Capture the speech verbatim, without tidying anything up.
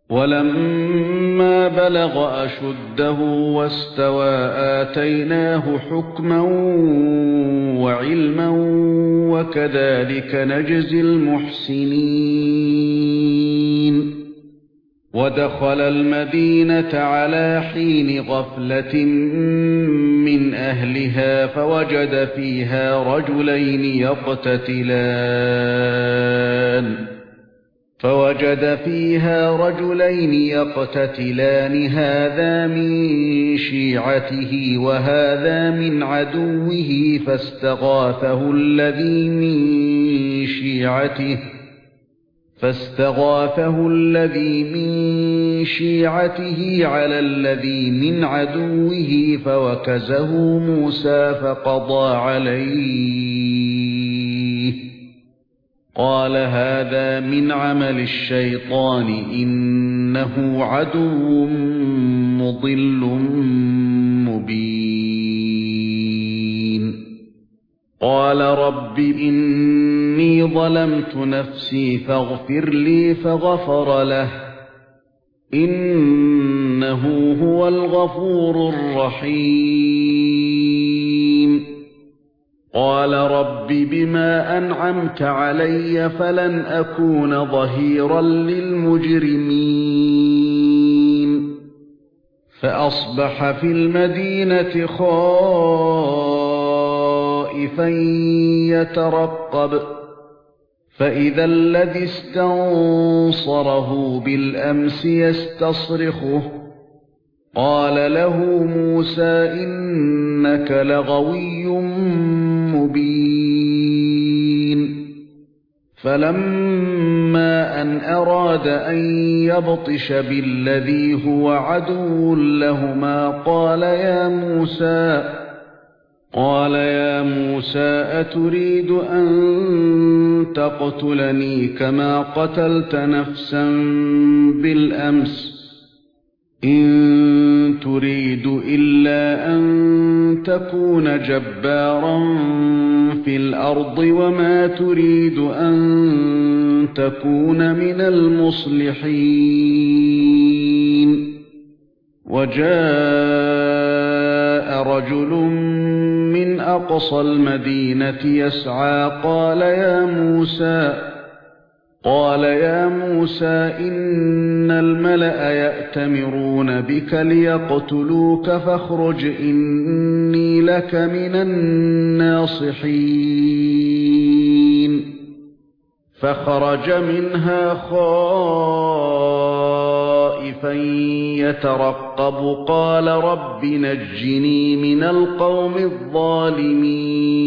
وَلَمَّا بَلَغَ أَشُدَّهُ وَاسْتَوَى آتَيْنَاهُ حُكْمًا وَعِلْمًا وَكَذَلِكَ نَجْزِي الْمُحْسِنِينَ وَدَخَلَ الْمَدِينَةَ عَلَى حِينِ غَفْلَةٍ مِنْ أَهْلِهَا فَوَجَدَ فِيهَا رَجُلَيْنِ يَقْتَتِلَانِ فَوَجَدَ فِيهَا رَجُلَيْنِ يَقْتَتِلَانِ هَذَا مِنْ شِيعَتِهِ وَهَذَا مِنْ عَدُوِّهِ فَاسْتَغَاثَهُ الَّذِي مِنْ شِيعَتِهِ فاستغاثه الذي من شيعته على الذي من عدوه فوكزه موسى فقضى عليه قال هذا من عمل الشيطان إنه عدو مضل مبين قال رب إني ظلمت نفسي فاغفر لي فغفر له إنه هو الغفور الرحيم قال رب بما أنعمت علي فلن أكون ظهيرا للمجرمين فأصبح في المدينة خائفا يترقب فإذا الذي استنصره بالأمس يستصرخه قال له موسى إنك لغوي مبين فلما أن أراد أن يبطش بالذي هو عدو لهما قال يا موسى قال يا موسى أتريد أن تقتلني كما قتلت نفسا بالأمس إن تريد إلا أن تكون جبارا في الأرض وما تريد أن تكون من المصلحين وجاء رجل من أقصى المدينة يسعى قال يا موسى قال يا موسى إن الملأ يأتمرون بك ليقتلوك فاخرج إني لك من الناصحين فخرج منها خائفا يترقب قال رب نجني من القوم الظالمين